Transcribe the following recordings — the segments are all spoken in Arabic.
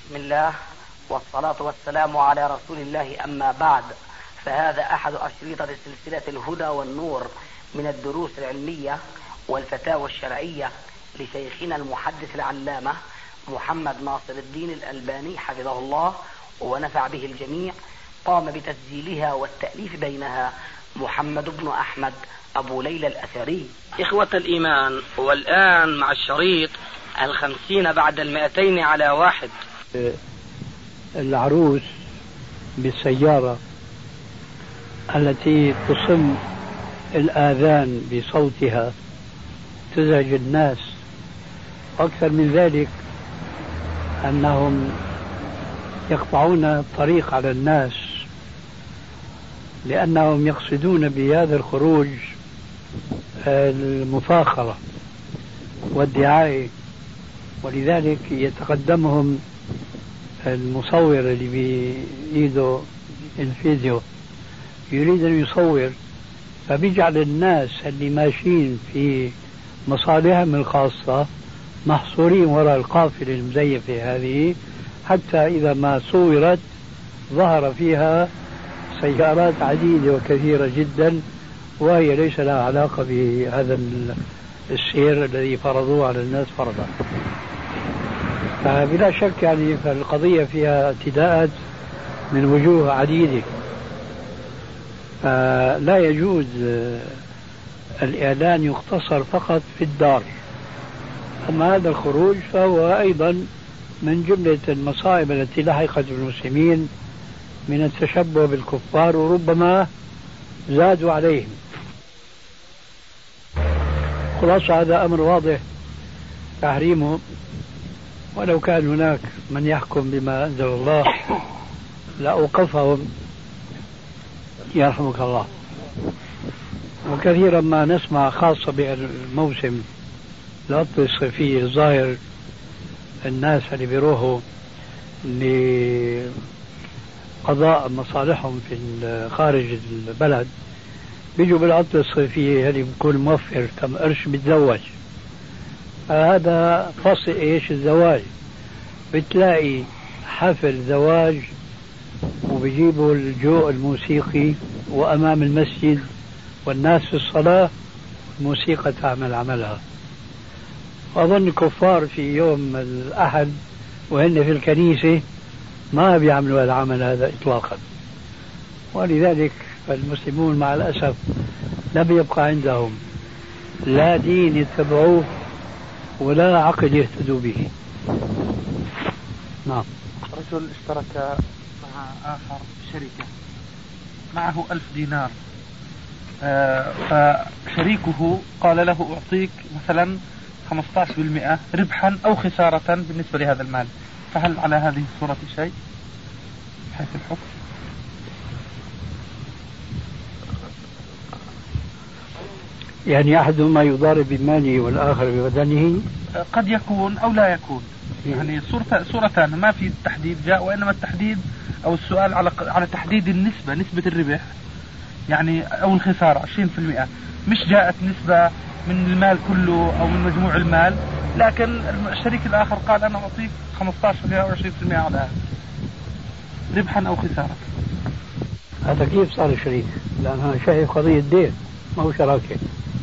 بسم الله والصلاة والسلام على رسول الله، أما بعد، فهذا أحد أشرطة سلسلة الهدى والنور من الدروس العلمية والفتاوى الشرعية لشيخنا المحدث العلامة محمد ناصر الدين الألباني حفظه الله ونفع به الجميع. قام بتسجيلها والتأليف بينها محمد بن أحمد أبو ليلى الأثري. إخوة الإيمان، والآن مع الشريط 50 بعد 200 على 1. العروس بالسيارة التي تصم الآذان بصوتها تزعج الناس، أكثر من ذلك أنهم يقطعون الطريق على الناس لأنهم يقصدون بهذا الخروج المفاخرة والدعاية، ولذلك يتقدمهم المصور اللي بإيده الفيديو يريد أن يصور، فبيجعل الناس اللي ماشيين في مصالحهم الخاصة محصورين وراء القافلة المزيفة هذه، حتى إذا ما صورت ظهر فيها سيارات عديدة وكثيرة جدا وهي ليس لها علاقة بهذا السير الذي فرضوه على الناس فرضا. فبلا شك يعني فالقضية فيها اعتداءات من وجوه عديدة، فلا يجوز الإعلان يقتصر فقط في الدار. أما هذا الخروج فهو أيضا من جملة المصائب التي لحقت بالمسلمين من التشبه بالكفار، وربما زادوا عليهم. خلاصة هذا أمر واضح تحريمه، ولو كان هناك من يحكم بما أنزل الله لأوقفهم يرحمك الله. وكثيرا ما نسمع خاصة بالموسم العطلة الصيفية الظاهر الناس اللي بيروحوا لقضاء مصالحهم في خارج البلد بيجوا بالعطلة الصيفية اللي بيكون موفر كم قرش بيتزوج. هذا فصل ايش الزواج، بتلاقي حفل زواج وبيجيبوا الجو الموسيقي وأمام المسجد والناس في الصلاة الموسيقى تعمل عملها. أظن الكفار في يوم الأحد وهن في الكنيسة ما بيعملوا العمل هذا إطلاقا، ولذلك فالمسلمون مع الأسف لم يبقى عندهم لا دين يتبعوه ولا عقل يهتدوا به. نعم. رجل اشترك مع آخر شركة معه 1000 دينار، فشريكه قال له أعطيك مثلا 15% ربحا أو خسارة بالنسبة لهذا المال، فهل على هذه الصورة شيء حيث الحكم؟ يعني أحدهما يضارب بماله والآخر ببدنه؟ قد يكون أو لا يكون، يعني صورتان ما في تحديد جاء، وإنما التحديد أو السؤال على تحديد النسبة، نسبة الربح يعني أو الخسارة 20%، مش جاءت نسبة من المال كله أو من مجموع المال، لكن الشريك الآخر قال أنا أعطيك 15% أو 20% على هذا ربحا أو خسارة. هذا كيف صار شريك؟ لأنها شايف قضية دين ما هو شراكة.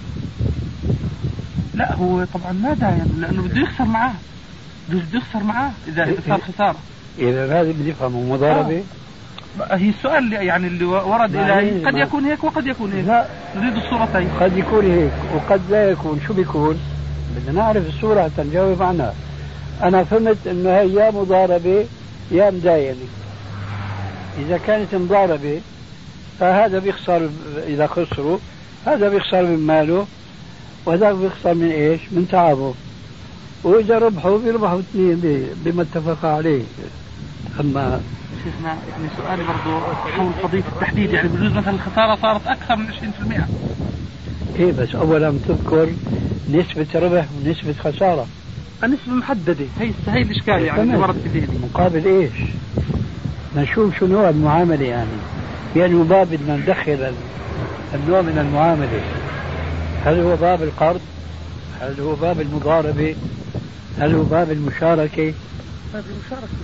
لا هو طبعا ما داين، لأنه بده يخسر معاه، بده يخسر معاه إذا صار خسارة. إذا هذا بدي أفهمه مضاربة. هي السؤال يعني اللي ورد إلي قد يكون هيك وقد يكون هيك. لا نريد الصورتين. قد يكون هيك وقد لا يكون. شو بيكون؟ بدنا نعرف الصورة حتى نجاوب عنها. أنا فهمت إنه هي يا مضاربة يا مداينة. إذا كانت مضاربة فهذا بيخسر، إذا خسروا هذا بيخسر من ماله وهذا بيخسر من إيش؟ من تعبه. وإذا ربحوا بيربحوا اثنين بما اتفق عليه. أما شيخنا يعني سؤالي برضو حول قضية التحديد، يعني بجوز مثلا الخسارة صارت أكثر من 20%. إيه بس أولا تذكر نسبة ربح ونسبة خسارة. النسبة محددة، هي الإشكال يعني اللي ورد في ذهني. مقابل إيش؟ نشوف شو نوع المعاملة يعني باب بدنا ندخل النوع من المعاملة. هل هو باب القرض؟ هل هو باب المضاربة؟ هل هو باب المشاركة؟ هذه مشاركة.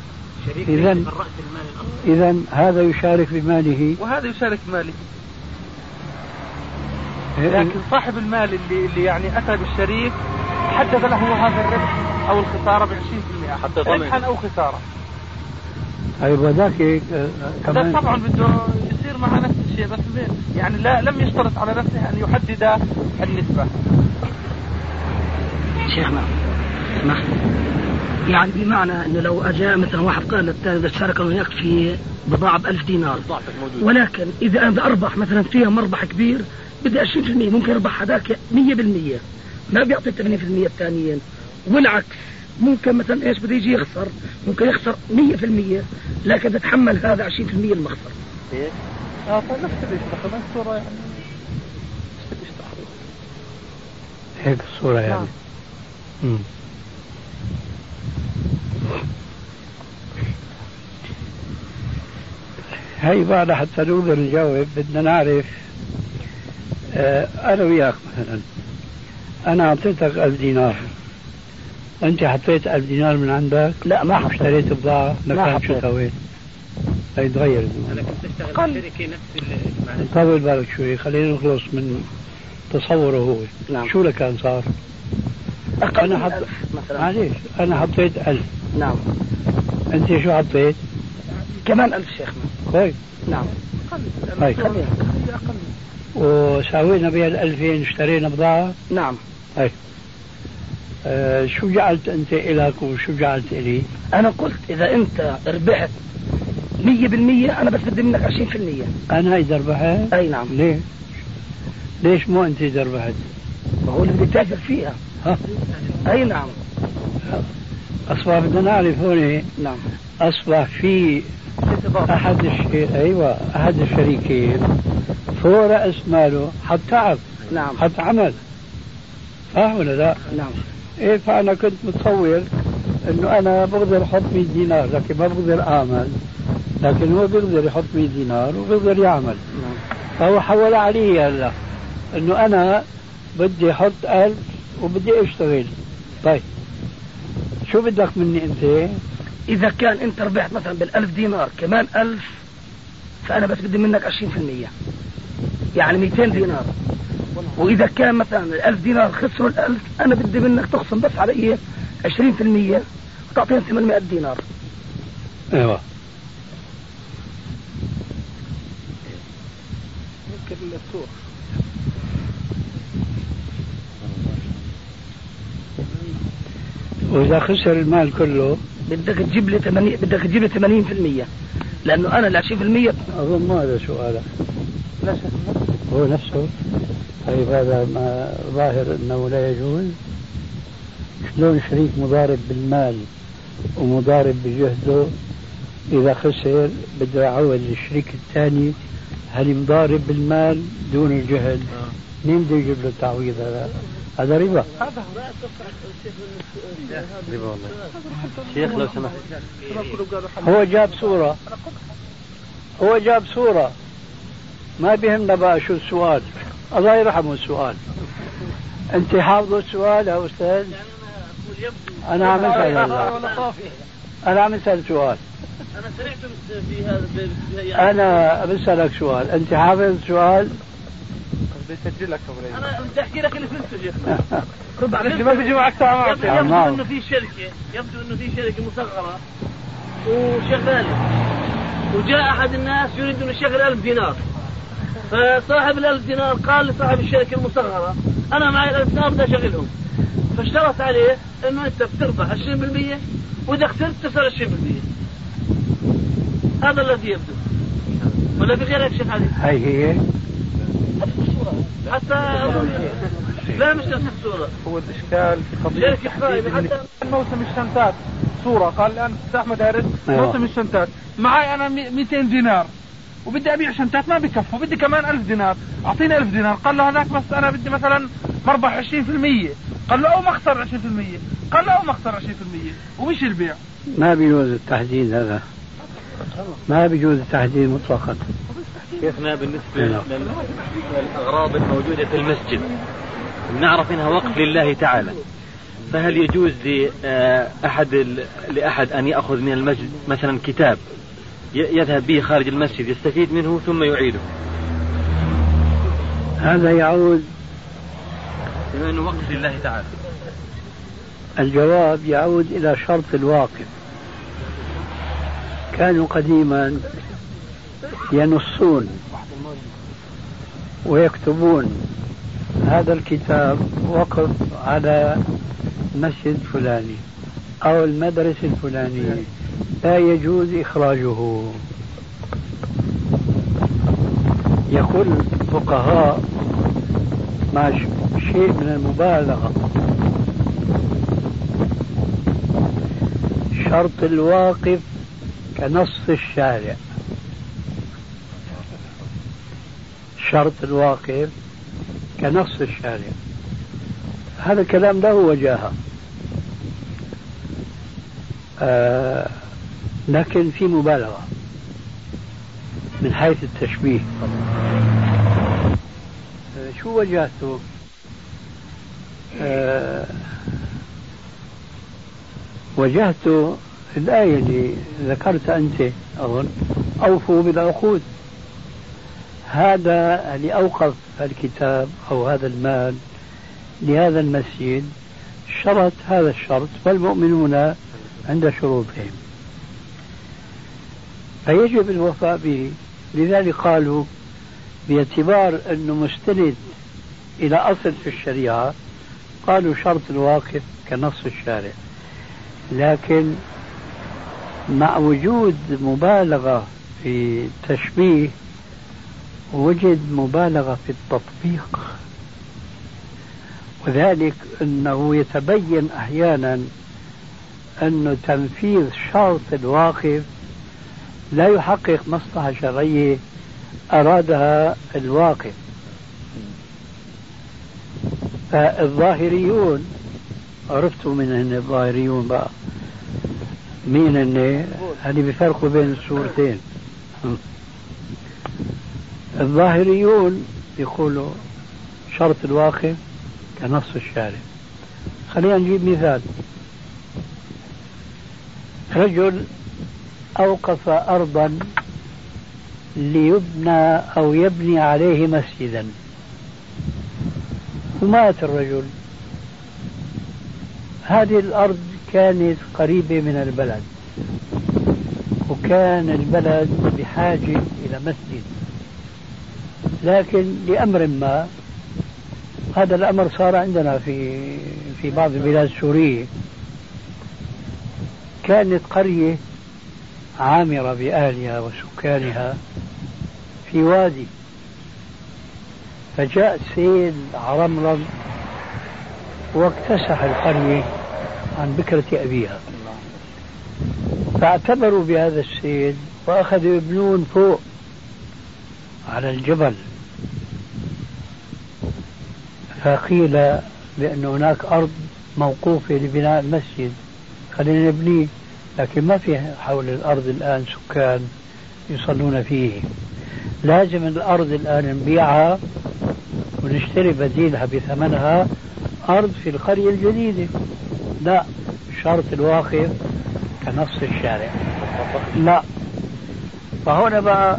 إذا هذا يشارك بماله وهذا يشارك بماله، لكن صاحب المال اللي يعني أتى بالشريك حدد له هذا الربح أو الخسارة ب20% حتى ربحا أو خسارة. أيوة ذاك كمان طبعا بده يصير مع نفس الشيء، بس يعني لم يشترط على نفسه أن يحدد النسبة. شيخنا يعني بمعنى أنه لو أجاء مثلا واحد قال للثاني إذا اشترك وياك في بضاعة ب1000 دينار، ولكن إذا أنا أربح مثلا فيها مربح كبير بدي 20%، ممكن يربح هذاك 100%، ما بيعطي 80% الثانيين، والعكس ممكن مثلا ايش بده يجي يخسر، ممكن يخسر 100%، لكن تتحمل هذا 20% المخسر. ايه؟ فنفس الاشتراك نفس الصورة يعني. هيك الصورة يعني. هاي بعد حتى نقدر نجاوب بدنا نعرف. أنا وياك مثلا أنا أعطيتك 1000 دينار، أنت حطيت 1000 دينار من عندك؟ لا ما اشتريت بضاعة مكان شو سويت؟ هيتغير. أنا كنت أشتغل في شركة نفس المعنى. طول بالك شوي، خلينا نخلص من تصوره هو. نعم. شو لك كان صار؟ أنا معليش أنا حطيت 1000. نعم. أنت شو حطيت؟ كمان 1000 شيخنا. كويس. نعم. طيب. وساوينا بها 2000 اشترينا بضاعة. نعم. هاي. شو جعلت أنت إلك وشو جعلت إلي؟ أنا قلت إذا أنت ربحت 100% أنا بس بدي منك 20%. أنا إذا ربحت؟ أي نعم. ليه؟ ليش مو أنت إذا ربحت؟ ما هو اللي بدي تاجر فيها. ها؟ أي نعم. أصبح بدنا نعرف هون. نعم. أصبح في أحد الشريكين فوق رأس ماله حط تعب. نعم. حط عمل، صح ولا لا؟ نعم. إيه، فأنا كنت متصور إنه أنا بقدر أحط 100 دينار لكن ما بقدر أعمل، لكن هو بيقدر يحط 100 دينار وبيقدر يعمل. نعم. فهو حول علي هلا إنه أنا بدي أحط 1000 وبدي أشتغل. طيب شو بدك مني أنت؟ إذا كان أنت ربحت مثلا بال1000 دينار كمان 1000، فأنا بس بدي منك 20%، يعني 200 دينار. وإذا كان مثلا 1000 دينار خسروا 1000، أنا بدي منك تخصم بس على إيه 20% وتعطيهم 800 دينار. أيوة. ممكن السوق. وإذا خسر المال كله بدك تجيب لي 80%، لأنه أنا ال 20% أظن ما هذا سؤالك. لا هو نفسه. طيب هذا ما ظاهر أنه لا يجوز. شلون شريك مضارب بالمال ومضارب بجهده إذا خسر بده يعوض الشريك الثاني هل مضارب بالمال دون الجهد؟ مين بده يجيب له التعويض هذا؟ هذا ربا. ربا والله. شيخ لو سمحت. هو جاب صورة ما بيهمنا بقى شو السؤال. الله يرحمه السؤال. أنت حافظ السؤال يا أستاذ؟ أنا عم أسأل سؤال. أنا سمعت في هذا. أنا بسألك سؤال، أنت حافظ السؤال؟ بيسجلك أنا بدي أحكي لك اللي فهمته شيخنا. ما بيجي معك ساعة. يبدو إنه في شركة مصغرة وشغالة، وجاء أحد الناس يريد أن يشغل 1000 دينار، فصاحب 1000 دينار قال لصاحب الشركة المصغرة أنا معي 1000 دينار بدي أشغلهم، فاشترط عليه إنه أنت بتربح 20% وإذا خسرت تخسر 20%. هذا الذي يبدو، ولا في غير شيء عليه؟ هي حتى لا مش نفس الصورة. هو الإشكال في قضية حتى موسم الشنتات صورة قال الآن أحمد هارس موسم الشنتات معي أنا 200 دينار وبدي أبيع شنتات ما بكفوا، بدي كمان 1000 دينار، أعطيني 1000 دينار. قال له هذاك بس أنا بدي مثلا مربح 20%، قال له أو ما أخسر 20%، قال له أو ما أخسر 20%، ومش البيع. ما بيجوز التحديد هذا، ما بيجوز التحديد مطلقا. كيفنا بالنسبة للأغراض الموجودة في المسجد نعرف إنها وقف لله تعالى، فهل يجوز لأحد أن يأخذ من المسجد مثلا كتاب يذهب به خارج المسجد يستفيد منه ثم يعيده؟ هذا يعود بما أنه وقف لله تعالى. الجواب يعود إلى شرط الواقف. كانوا قديما ينصون ويكتبون هذا الكتاب وقف على مسجد فلاني أو المدرسة الفلانية، لا يجوز إخراجه. يقول الفقهاء مع شيء من المبالغة شرط الواقف كنص الشارع. شرط الواقف كنص الشارع. هذا الكلام له وجاهة، لكن في مبالغة من حيث التشبيه. شو وجهته؟ وجهته الآية اللي ذكرت أنت أظن: أوفوا بالعقود. هذا اللي أوقف الكتاب أو هذا المال لهذا المسجد شرط هذا الشرط، والمؤمنون عند شروطهم، فيجب الوفاء به. لذلك قالوا باعتبار أنه مستند إلى أصل في الشريعة، قالوا شرط الواقف كنص الشارع. لكن مع وجود مبالغة في التشبيه وجد مبالغة في التطبيق، وذلك أنه يتبين أحيانا أن تنفيذ شرط الواقف لا يحقق مصلحة شرعية أرادها الواقف. فالظاهريون، عرفتوا من هن الظاهريون بقى مين هن؟ هذه بيفرقوا بين الصورتين. الظاهريون يقولوا شرط الواقف كنص الشارع. خلينا نجيب مثال. رجل أوقف أرضا ليبنى أو يبني عليه مسجدا، ومات الرجل. هذه الأرض كانت قريبة من البلد، وكان البلد بحاجة إلى مسجد، لكن لأمر ما هذا الأمر صار عندنا في بعض البلاد السورية. كانت قرية عامرة بأهلها وسكانها في وادي، فجاء سيل عرمرم واكتسح القرية عن بكرة أبيها، فاعتبروا بهذا السيل وأخذوا يبنون فوق على الجبل. فقيل بأن هناك أرض موقوفة لبناء المسجد، خلينا نبنيه، لكن ما في حول الأرض الآن سكان يصلون فيه، لازم الأرض الآن نبيعها ونشتري بديلها بثمنها أرض في القرية الجديدة. لا، شرط الواقف كنص الشارع. لا، فهنا بقى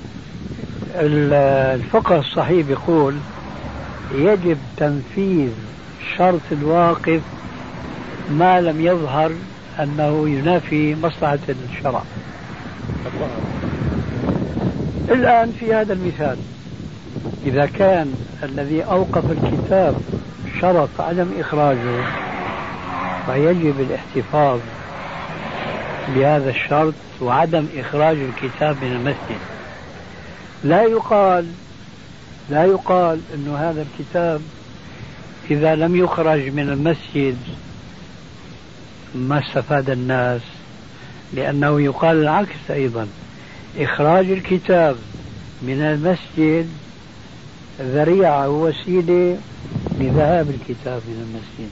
الفقه الصحيح يقول يجب تنفيذ شرط الواقف ما لم يظهر أنه ينافي مصلحة الشرع. الآن في هذا المثال، إذا كان الذي أوقف الكتاب شرط عدم إخراجه، فيجب الاحتفاظ بهذا الشرط وعدم إخراج الكتاب من المسجد. لا يقال أن هذا الكتاب إذا لم يخرج من المسجد ما استفاد الناس، لأنه يقال العكس أيضا: إخراج الكتاب من المسجد ذريعة ووسيلة لذهاب الكتاب من المسجد.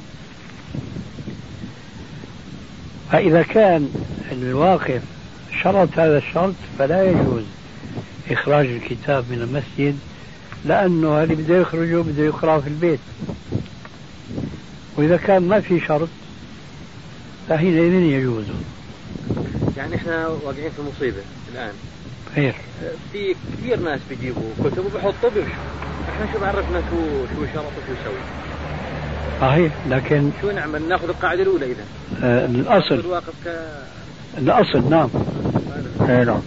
فإذا كان الواقف شرط هذا الشرط فلا يجوز إخراج الكتاب من المسجد، لأنه اللي بده يخرجه بده يقرأه في البيت. وإذا كان ما في شرط فحينئذ يجوز. يعني احنا واقعين في مصيبة الآن. خير. في كثير ناس بيجيبوا كتب وبيحطوا بيمشوا. احنا شو بعرفنا شو شرط وشو يسوي. صحيح، لكن شو نعمل؟ ناخذ القاعدة الأولى إذا. الأصل. الأصل نعم. ايه نعم.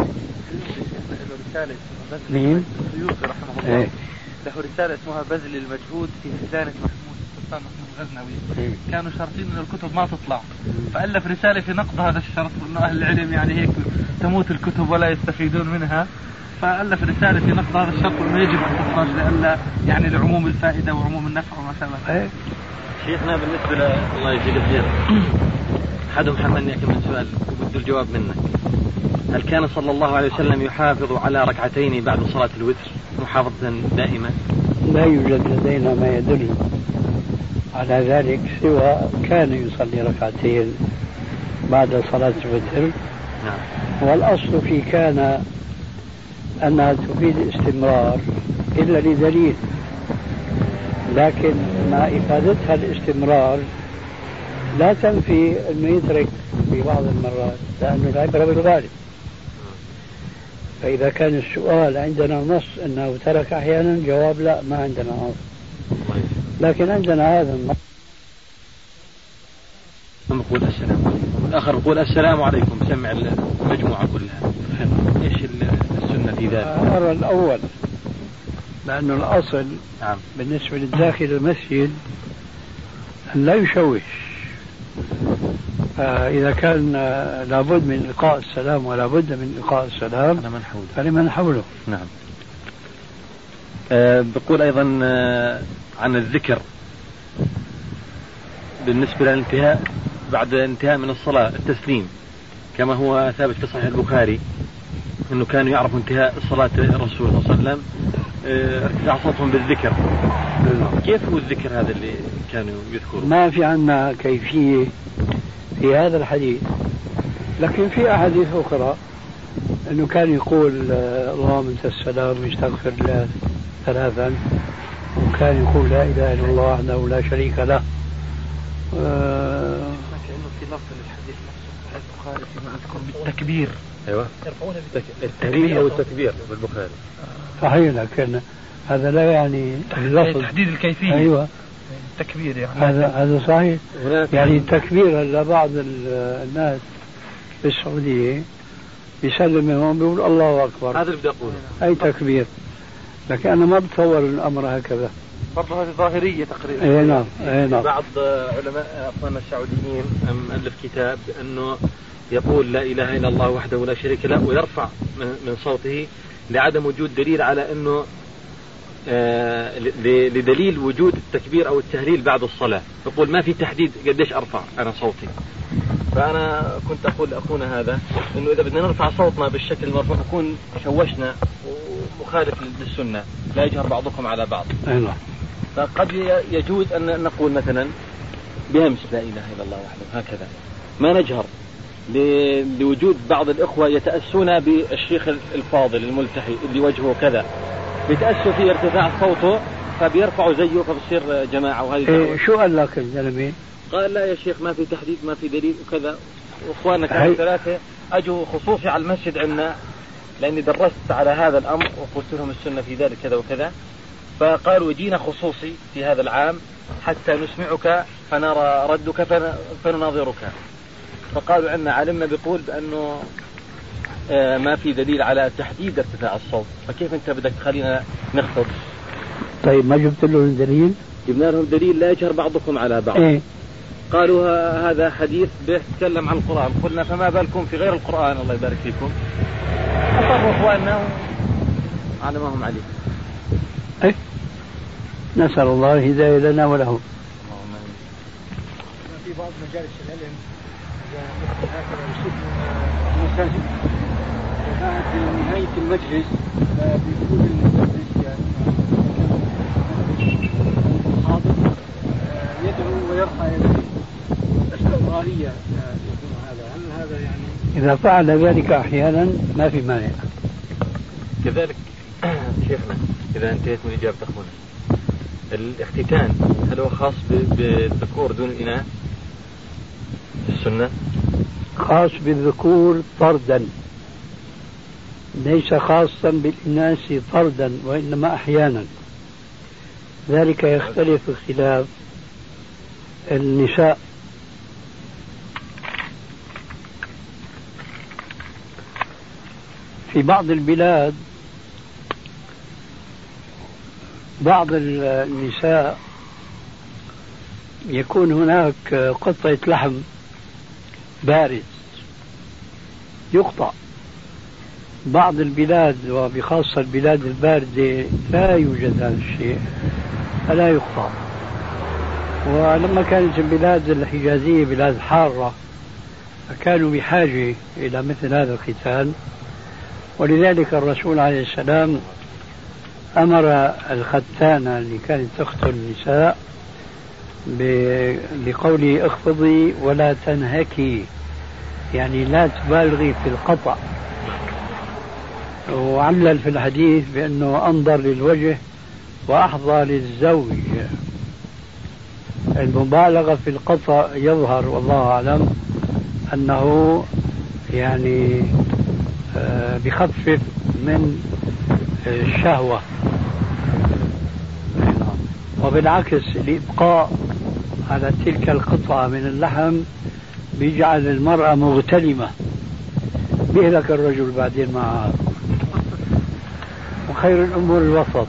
مين؟ السيوطي رحمه الله. ايه. له رسالة اسمها بذل المجهود في خزانة محمود السلطان محمود الغزنوي. كانوا شرطين ان الكتب ما تطلع، فألف رسالة في نقض هذا الشرط، وانه اهل العلم يعني هيك تموت الكتب ولا يستفيدون منها، فألف رسالة في نقض هذا الشرط وانه يجب ان تخرج لألا يعني لعموم الفائدة وعموم النفع وما شابه. ايه. شيخنا بالنسبة الله يجزيك خير، أحدهم حملني كم سؤال وبده الجواب منك. هل كان صلى الله عليه وسلم يحافظ على ركعتين بعد صلاة الوتر محافظة دائمة؟ لا يوجد لدينا ما يدل على ذلك سوى كان يصلي ركعتين بعد صلاة الوتر. نعم. والأصل في كان أنها تفيد استمرار إلا لدليل، لكن مع إفادتها الاستمرار لا تنفي أنه يترك في بعض المرات، لأنه العبرة بالغالب. فإذا كان السؤال عندنا نص أنه ترك أحيانا، جواب لا، ما عندنا نص، لكن عندنا هذا النص. نقول السلام عليكم، الآخر يقول السلام عليكم، سمع المجموعة كلها. إيش السنة في ذلك؟ أرى الأول، لأنه الأصل نعم بالنسبة للداخل المسجد أن لا يشوش. إذا كان لابد من إلقاء السلام ولا بد من إلقاء السلام فلمن حوله. نعم. بقول أيضا عن الذكر بالنسبة للانتهاء بعد انتهاء من الصلاة، التسليم كما هو ثابت في صحيح البخاري أنه كانوا يعرفوا انتهاء صلاة الرسول صلى الله عليه وسلم ارتفاع صوتهم بالذكر. كيف هو الذكر هذا اللي كانوا يذكرون؟ ما في عنا كيفية في هذا الحديث، لكن في أحاديث أخرى أنه كان يقول اللهم أنت السلام ويستغفر الله 3، وكان يقول لا إله إلا الله وحده لا شريك له. كأنه في لفظ الحديث نفسه البخاري فيما أذكر بالتكبير. أيوة، التهليل أو التكبير بالبخاري. صحيح، لكن هذا لا يعني اللفظ تحديد الكيفية. أيوة، التكبير يعني هذا صحيح. يعني التكبير هلا بعض الناس في السعودية يسلم منهم بيقول الله أكبر، هذا اللي بدي أقوله، أي تكبير، لكن أنا ما بتصور الأمر هكذا. برضه هذه ظاهرية تقريبا. اي نعم، اي نعم. بعض علماء أخواننا السعوديين ألف كتاب أنه يقول لا إله إلا الله وحده لا شريك له ويرفع من صوته لعدم وجود دليل على أنه لدليل وجود التكبير أو التهليل بعد الصلاة. يقول ما في تحديد قديش أرفع أنا صوتي. فأنا كنت أقول لأخونا هذا أنه إذا بدنا نرفع صوتنا بالشكل المرفوع نكون شوشنا ومخالف للسنة، لا يجهر بعضكم على بعض. أيوة. فقد يجوز أن نقول مثلا بهمس لا إله إلا الله وحده هكذا، ما نجهر لوجود بعض الإخوة يتأسون بالشيخ الفاضل الملتحي اللي وجهه كذا، بيتأسوا في ارتفاع صوته فبيرفعوا زيه فبصير جماعة. وهذه شو قال لك الزلمة؟ قال لا يا شيخ ما في تحديد ما في دليل وكذا. واخواننا كانوا 3 اجوا خصوصي على المسجد عندنا لاني درست على هذا الامر وقلت لهم السنة في ذلك كذا وكذا، فقالوا جينا خصوصي في هذا العام حتى نسمعك فنرى ردك فنناظرك. فقالوا عنا علمنا بيقول بأنه ما في دليل على تحديد ارتفاع الصوت، فكيف انت بدك تخلينا نخطب؟ طيب ما جبت له الدليل؟ جبنا لهم دليل لا يجهر بعضكم على بعض. إيه؟ قالوا هذا حديث بيتكلم عن القرآن. قلنا فما بالكم في غير القرآن؟ الله يبارك فيكم. أصروا إخواننا على ما هم عليه. إيه؟ نسأل الله الهداية لنا ولهم. في بعض مجالس العلم هكذا المساجد وبعد نهاية المجلس بيكون المدرس يعني حاضر يدعو ويرفع يديه استمرارية يكون هذا. هل هذا يعني إذا فعل ذلك أحيانا ما في مانع. كذلك شيخنا إذا انتهيت من إجابة أخونا الاختتان هل هو خاص بالذكور دون الإناث في السنة؟ خاص بالذكور طردا، ليس خاصا بالإناث طردا، وإنما أحيانا. ذلك يختلف اختلاف النساء. في بعض البلاد بعض النساء يكون هناك قطعة لحم بارز يقطع. بعض البلاد وبخاصة البلاد الباردة لا يوجد هذا الشيء فلا يقطع. ولما كانت البلاد الحجازية بلاد حارة فكانوا بحاجة إلى مثل هذا الختان، ولذلك الرسول عليه السلام أمر الختانة اللي كانت تختن النساء بقوله اخفضي ولا تنهكي، يعني لا تبالغي في القطع. وعلل في الحديث بأنه أنظر للوجه وأحظى للزوج. المبالغة في القطع يظهر والله أعلم أنه يعني بخفف من الشهوة، وبالعكس الإبقاء على تلك القطعة من اللحم بيجعل المرأة مغتلمة، بيهلك الرجل بعدين معها. وخير الأمور الوسط.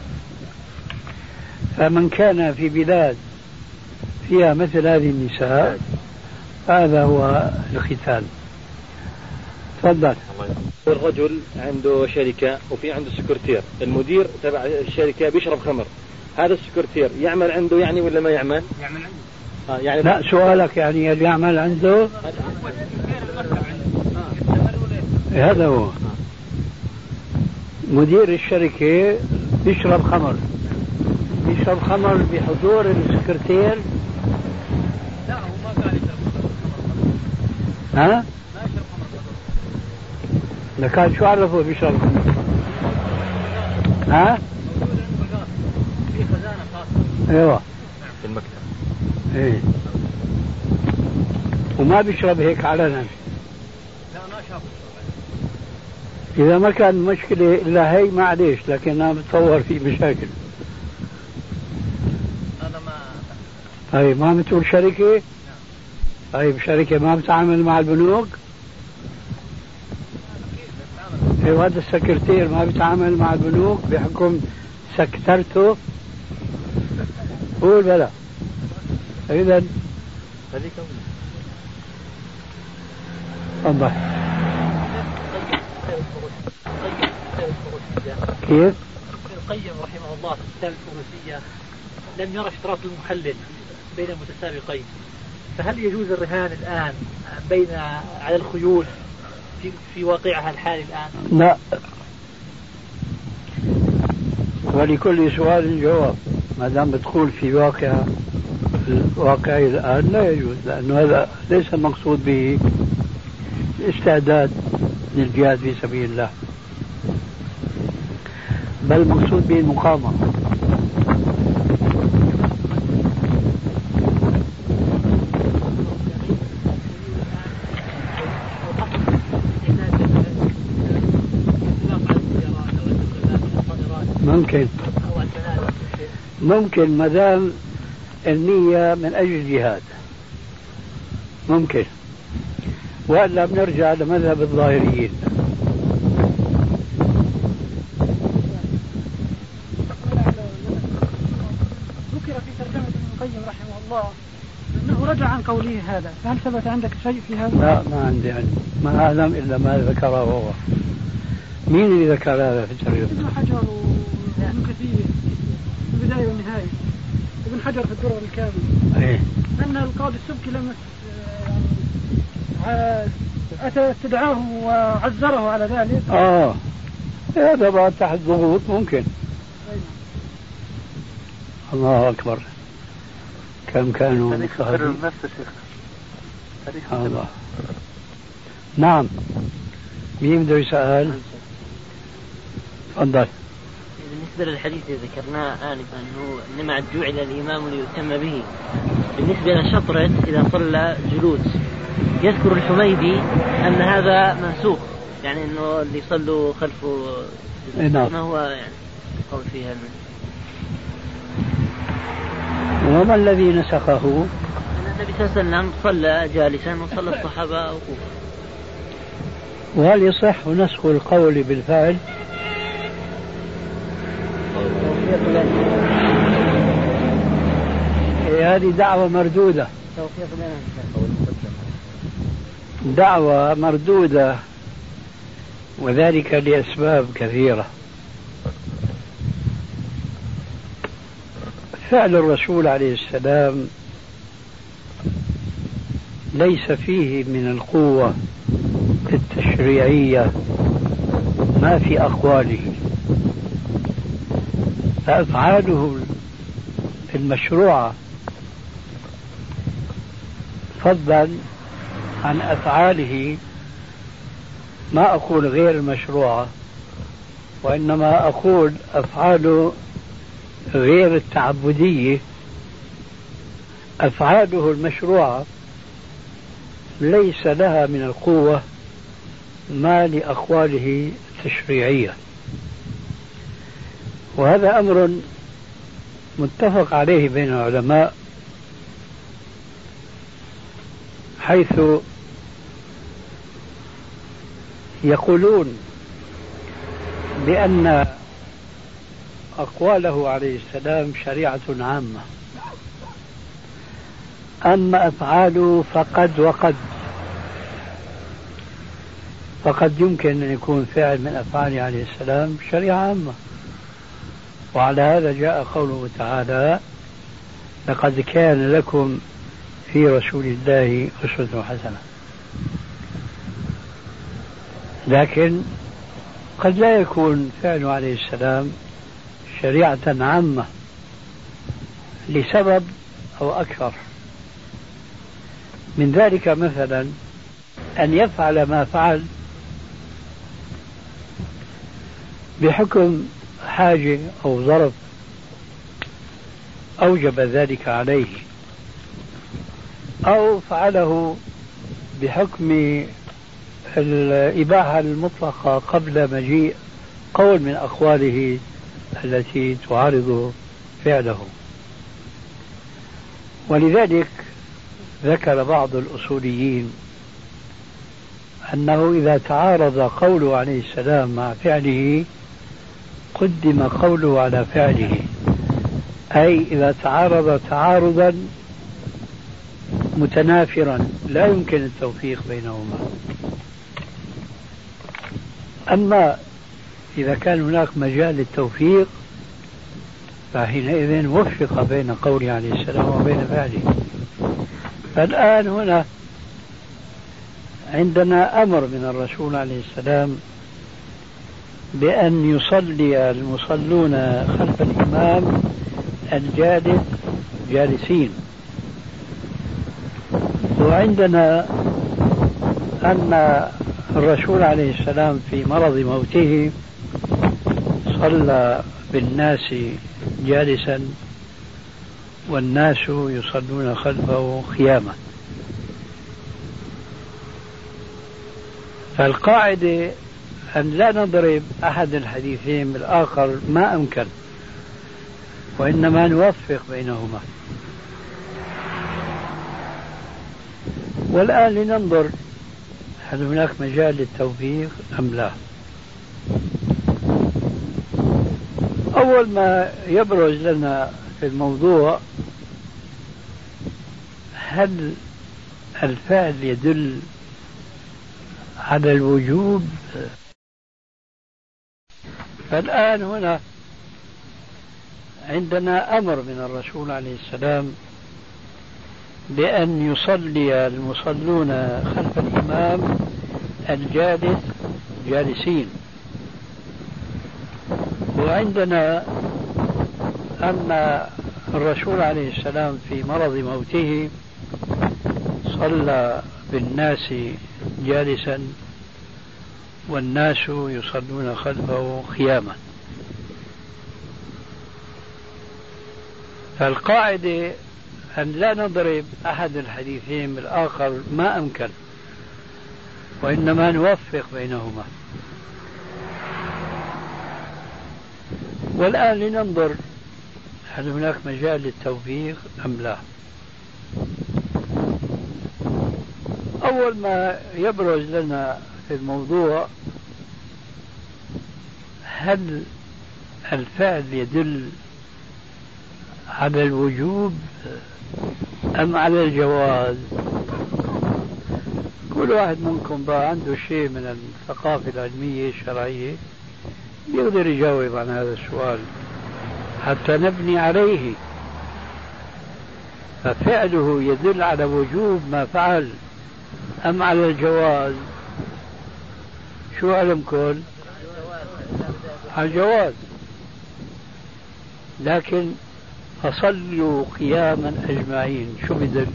فمن كان في بلاد فيها مثل هذه النساء هذا هو الختان. تفضل. الرجل عنده شركة وفي عنده سكرتير، المدير تبع الشركة بيشرب خمر، هذا السكرتير يعمل عنده يعني ولا ما يعمل؟ يعمل عنده. يعني لا، سؤالك يعني اللي يعمل عنده هذا هو مدير الشركة بيشرب خمر، بيشرب خمر بحضور السكرتير. لا هو ما قال يشرب خمر. ها؟ ما يشرب خمر. لكان شو عرفه بيشرب خمر؟ ها؟ في خزانة خاصة. ايوه. في المكتب. ايه. وما بيشرب هيك علنا. لا ما شرب. إذا ما كان مشكلة إلا هي معليش، لكن أنا بتصور في مشاكل. أنا ما. طيب ما بتقول شركة؟ طيب شركة ما بتعامل مع البنوك؟ ايوه هذا السكرتير ما بيتعامل مع البنوك بحكم سكترته؟ قول بلا. إذا هذيك تفضل. كيف؟ القيم رحمه الله في الكتاب الفروسية لم يرى اشتراط المحلل بين المتسابقين، فهل يجوز الرهان الآن بين على الخيول في واقعها الحالي الآن؟ لا، ولكل سؤال جواب. ما دام بتقول في واقعي الآن لا يجوز، لأنه هذا ليس المقصود به الاستعداد للجهاد في سبيل الله، بل المقصود به المقاومة. ممكن ما دام النية من أجل الجهاد ممكن، وإلا بنرجع لمذهب الظاهريين. ذكر في ترجمة ابن القيم رحمه الله أنه رجع عن قوله هذا، فهل ثبت عندك شيء في هذا؟ لا ما عندي يعني، ما أعلم إلا ما ذكره هو. مين اللي ذكر هذا في الترجمة؟ ابن حجر وابن كثير في البداية والنهاية، ابن حجر في الدرر الكامل. إيه؟ أن القاضي السبكي لما أتى استدعاه وعزره على ذلك. هذا بعد تحت ضغوط ممكن. الله أكبر، كم كانوا متخذين. الله. نعم، مين بده يسأل؟ تفضل. بالنسبة للحديث اللي ذكرناه آنفا أنه إنما جعل الإمام ليتم به، بالنسبة لشطرة إذا صلى جلوس يذكر الحميدي أن هذا منسوخ، يعني أنه اللي يصلوا خلفه ما هو يعني قول فيها وما الذي نسخه؟ النبي صلى الله عليه وسلم صلى جالسا وصلى الصحابة وقوفا. وهل يصح نسخ القول بالفعل؟ هذه دعوة مردودة، دعوة مردودة، وذلك لأسباب كثيرة. فعل الرسول عليه السلام ليس فيه من القوة التشريعية ما في أقواله، فأفعاله المشروعة فضلا عن أفعاله، ما أقول غير المشروعة، وإنما أقول أفعاله غير التعبدية، أفعاله المشروعة ليس لها من القوة ما لأقواله التشريعية، وهذا أمر متفق عليه بين العلماء، حيث يقولون بأن أقواله عليه السلام شريعة عامة، أما أفعاله فقد يمكن أن يكون فعل من أفعاله عليه السلام شريعة عامة. وعلى هذا جاء قوله تعالى: لقد كان لكم في رسول الله أسوة حسنة. لكن قد لا يكون فعله عليه السلام شريعة عامة لسبب أو أكثر من ذلك، مثلا أن يفعل ما فعل بحكم حاجة أو ظرف أوجب ذلك عليه، أو فعله بحكم الإباحة المطلقة قبل مجيء قول من أقواله التي تعارض فعله. ولذلك ذكر بعض الأصوليين أنه إذا تعارض قوله عليه السلام مع فعله قدم قوله على فعله، أي إذا تعارض تعارضا متنافرا لا يمكن التوفيق بينهما. أما إذا كان هناك مجال للتوفيق فحينئذ وفق بين قوله عليه السلام وبين فعله. فالآن هنا عندنا أمر من الرسول عليه السلام بأن يصلي المصلون خلف الإمام الجالس جالسين، وعندنا أن الرسول عليه السلام في مرض موته صلى بالناس جالسا والناس يصلون خلفه قياما. فالقاعدة أن لا نضرب أحد الحديثين بالآخر ما أمكن، وإنما نوفق بينهما. والآن لننظر هل هناك مجال للتوفيق أم لا. أول ما يبرز لنا في الموضوع هل الفعل يدل على الوجوب. فالآن هنا عندنا أمر من الرسول عليه السلام بأن يصلي المصلون خلف الإمام الجالس جالسين، وعندنا أن الرسول عليه السلام في مرض موته صلى بالناس جالسا والناس يصلون خلفه قياما. فالقاعدة أن لا نضرب أحد الحديثين بالآخر ما أمكن، وإنما نوفق بينهما. والآن لننظر هل هناك مجال للتوفيق أم لا. أول ما يبرز لنا في الموضوع هل الفعل يدل على الوجوب أم على الجواز؟ كل واحد منكم بقى عنده شيء من الثقافة العلمية الشرعية يقدر يجاوب عن هذا السؤال حتى نبني عليه. ففعله يدل على وجوب ما فعل أم على الجواز؟ شو علمكم؟ على الجواز. لكن فصلوا قياما أجمعين شو بدل؟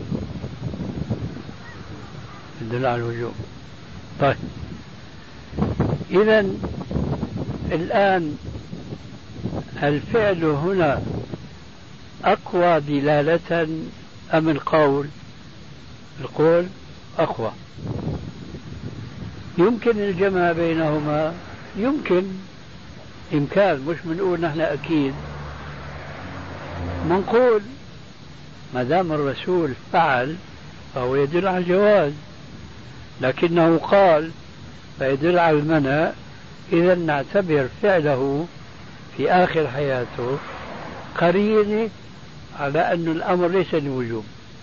بدل على الوجوب. طيب إذن الآن الفعل هنا أقوى دلالة أم القول؟ القول أقوى. يمكن الجمع بينهما، يمكن إمكان، مش بنقول نحن أكيد. منقول ما دام الرسول فعل فهو يدل على الجواز، لكنه قال فيدل على المنع. إذا نعتبر فعله في آخر حياته قرينة على أن الأمر ليس للوجوب.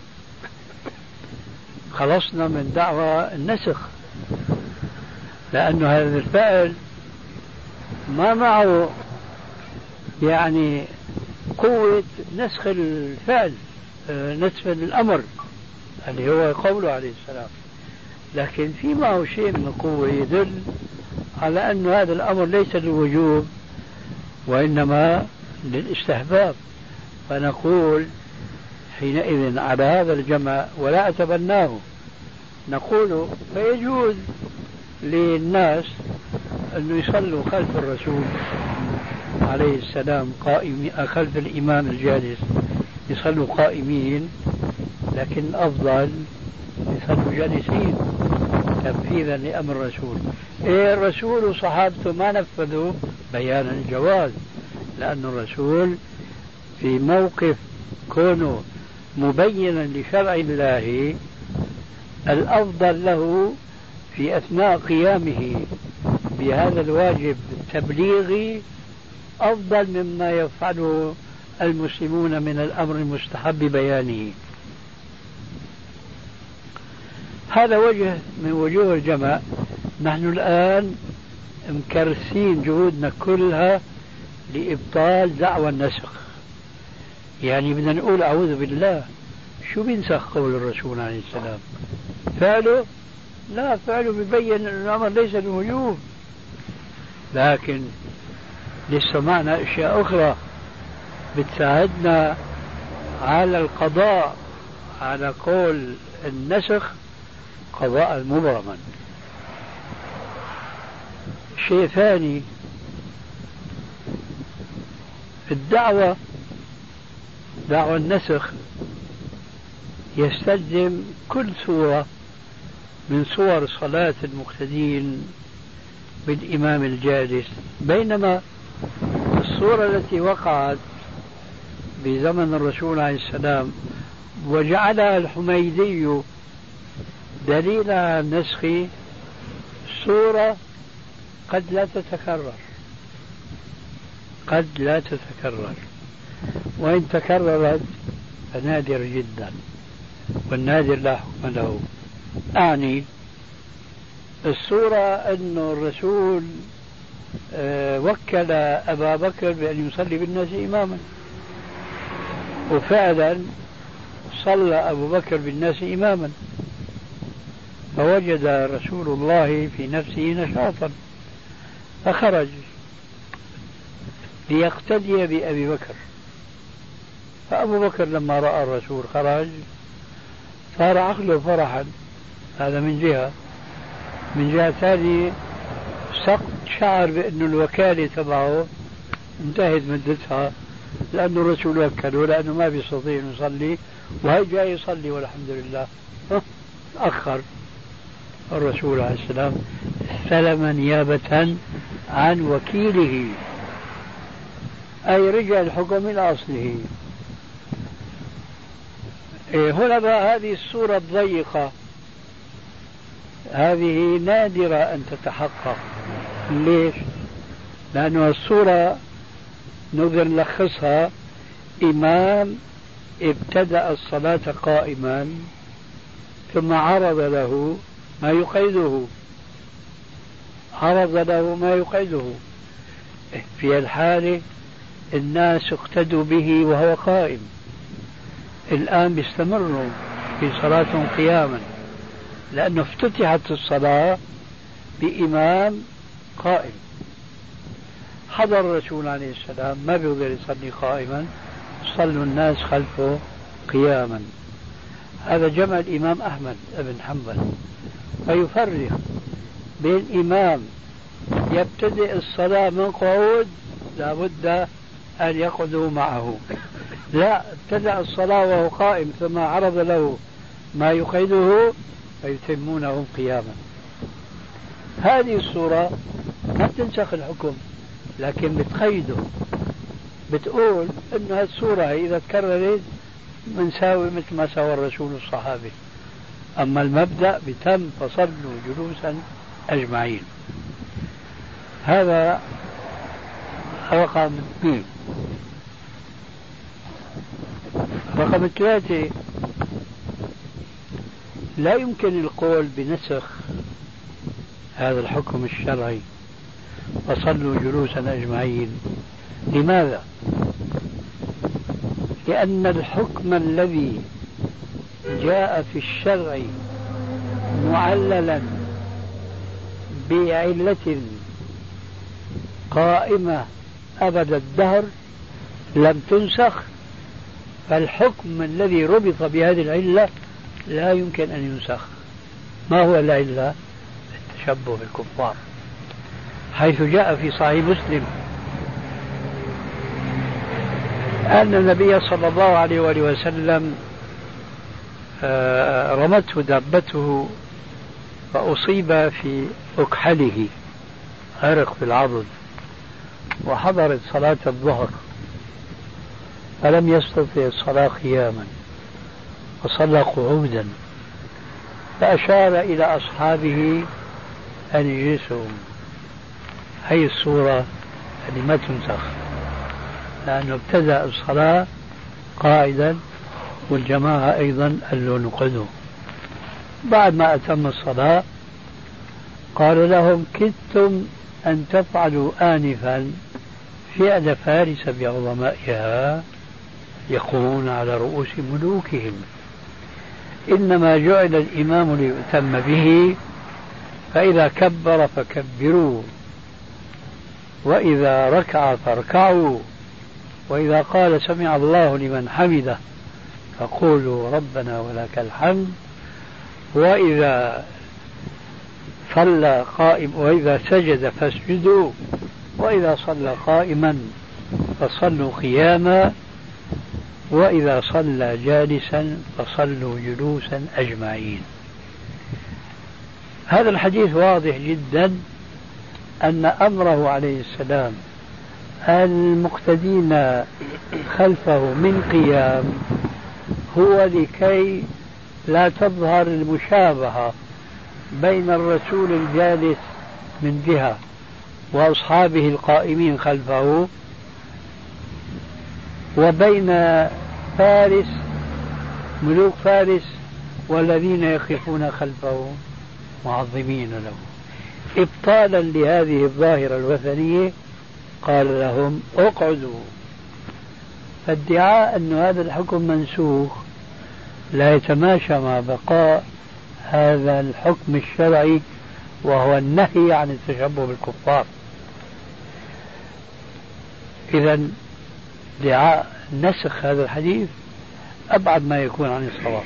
خلصنا من دعوى النسخ، لأن هذا الفعل ما معه يعني قوة نسخ الفعل، نسخ الأمر اللي هو قوله عليه السلام، لكن في معه شيء من القوة يدل على أن هذا الأمر ليس للوجوب وإنما للاستحباب. فنقول حينئذ على هذا الجمع ولا أتبناه، نقول فيجوز للناس أن يصلوا خلف الرسول عليه السلام قائمين، خلف الإمام الجالس يصلوا قائمين، لكن الأفضل يصلوا جالسين تنفيذا لأمر الرسول. الرسول وصحابته ما نفذوا بيانا الجواز، لأن الرسول في موقف كونه مبينا لشرع الله الأفضل له في أثناء قيامه بهذا الواجب التبليغي أفضل مما يفعله المسلمون من الأمر المستحب بيانه. هذا وجه من وجوه الجمع. نحن الآن مكرسين جهودنا كلها لإبطال دعوى النسخ، يعني بدنا نقول أعوذ بالله، شو بينسخ قول الرسول عليه السلام؟ فعله؟ لا، فعله بيبين أن الأمر ليس للوجوب، لكن لسه معنا أشياء أخرى بتساعدنا على القضاء على قول النسخ قضاء مبرما. شيء ثاني، الدعوة دعوة النسخ يستلزم كل صورة من صور صلاة المقتدين بالإمام الجالس، بينما الصورة التي وقعت بزمن الرسول عليه السلام وجعلها الحميدي دليل على النسخ صورة قد لا تتكرر، قد لا تتكرر، وإن تكررت فنادر جدا، والنادر لا حكم له. أعني الصورة أن الرسول وكل أبا بكر بأن يصلي بالناس إماما، وفعلا صلى أبو بكر بالناس إماما، فوجد رسول الله في نفسه نشاطا فخرج ليقتدي بأبي بكر. فأبو بكر لما رأى الرسول خرج صار عقله فرحا، هذا من جهة. من جهة ثانية شعر بأن الوكالة تبعه انتهت مدتها لأنه الرسول وكله لأنه ما بيستطيع أن يصلي وهي جاي يصلي والحمد لله أخر الرسول عليه السلام استلم نيابة عن وكيله، أي رجع الحكم إلى أصله. هنا بقى هذه الصورة الضيقة هذه نادرة أن تتحقق. ليش؟ لأنه الصورة نقدر نلخصها: إمام ابتدأ الصلاة قائما ثم عرض له ما يقيده، في الحالة الناس اقتدوا به وهو قائم. الآن بيستمروا في صلاتهم قياما لأنه افتتحت الصلاة بإمام قائم. حضر الرسول عليه السلام ما بيقدر يصلي قائما، صلوا الناس خلفه قياما. هذا جمع الإمام أحمد بن حنبل، فيفرق بين إمام يبتدئ الصلاة من قعود لابد أن يقعدوا معه، لا ابتدأ الصلاة وهو قائم ثم عرض له ما يقيده فيتمونه قياما. هذه الصورة ما بتنسخ الحكم لكن بتقيده، بتقول أن هذه الصورة إذا تكررت منساوي مثل ما سوى الرسول الصحابي. أما المبدأ بتم فصلوا جلوسا أجمعين. هذا رقم 2. رقم 3: لا يمكن القول بنسخ هذا الحكم الشرعي فصلوا جلوسا أجمعين. لماذا؟ لأن الحكم الذي جاء في الشرع معللا بعلة قائمة أبد الدهر لم تنسخ، فالحكم الذي ربط بهذه العلة لا يمكن أن ينسخ. ما هو العلة؟ التشبه بالكفار، حيث جاء في صحيح مسلم أن النبي صلى الله عليه وآله وسلم رمته دابته فأصيب في أكحله، غرق في العضد، وحضرت صلاة الظهر فلم يستطع الصلاة قياما فصلى قعودا، فأشار إلى أصحابه أن يجلسوا. هي الصورة اللي ما تنسخ لأنه ابتدأ الصلاة قائدا والجماعة أيضا قالوا نقعدوا. بعد ما أتم الصلاة قال لهم: كدتم أن تفعلوا آنفا فعل فارس بعظمائها يقومون على رؤوس ملوكهم، إنما جعل الإمام ليؤتم به، فإذا كبر فكبروا، وإذا ركع فاركعوا، وإذا قال سمع الله لمن حمده فقولوا ربنا ولك الحمد، وإذا صلى قائم وإذا سجد فاسجدوا، وإذا صلى قائما فصلوا قياما، وإذا صلى جالسا فصلوا جلوسا أجمعين. هذا الحديث واضح جدا أن أمره عليه السلام المقتدين خلفه من قيام هو لكي لا تظهر المشابهة بين الرسول الجالس من جهة وأصحابه القائمين خلفه وبين فارس ملوك فارس والذين يقفون خلفه معظمين له. إبطالا لهذه الظاهرة الوثنية قال لهم اقعدوا. فادعاء أن هذا الحكم منسوخ لا يتماشى مع بقاء هذا الحكم الشرعي وهو النهي عن التشبه بالكفار. إذا ادعاء نسخ هذا الحديث أبعد ما يكون عن الصواب.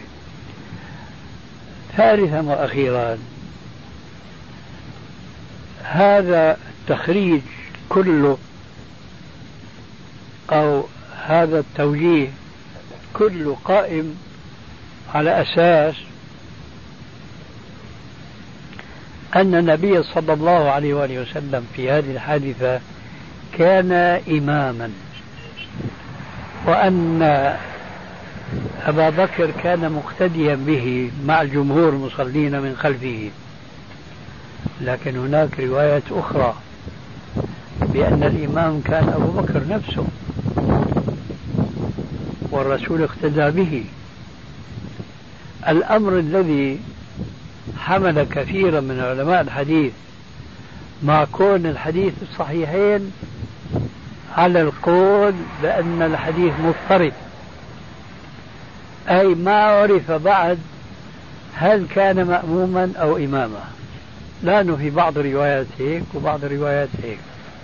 ثالثا وأخيرا، هذا التخريج كله أو هذا التوجيه كله قائم على أساس أن النبي صلى الله عليه وآله وسلم في هذه الحادثة كان إماما، وأن أبا بكر كان مقتديا به مع الجمهور المصلين من خلفه. لكن هناك رواية أخرى بأن الإمام كان أبو بكر نفسه والرسول اقتدى به. الأمر الذي حمل كثيرا من علماء الحديث مع كون الحديث الصحيحين على القول بأن الحديث مضطرب، أي ما عرف بعد هل كان مأموما أو إماما، لأنه في بعض الروايات هيك وبعض الروايات هيك.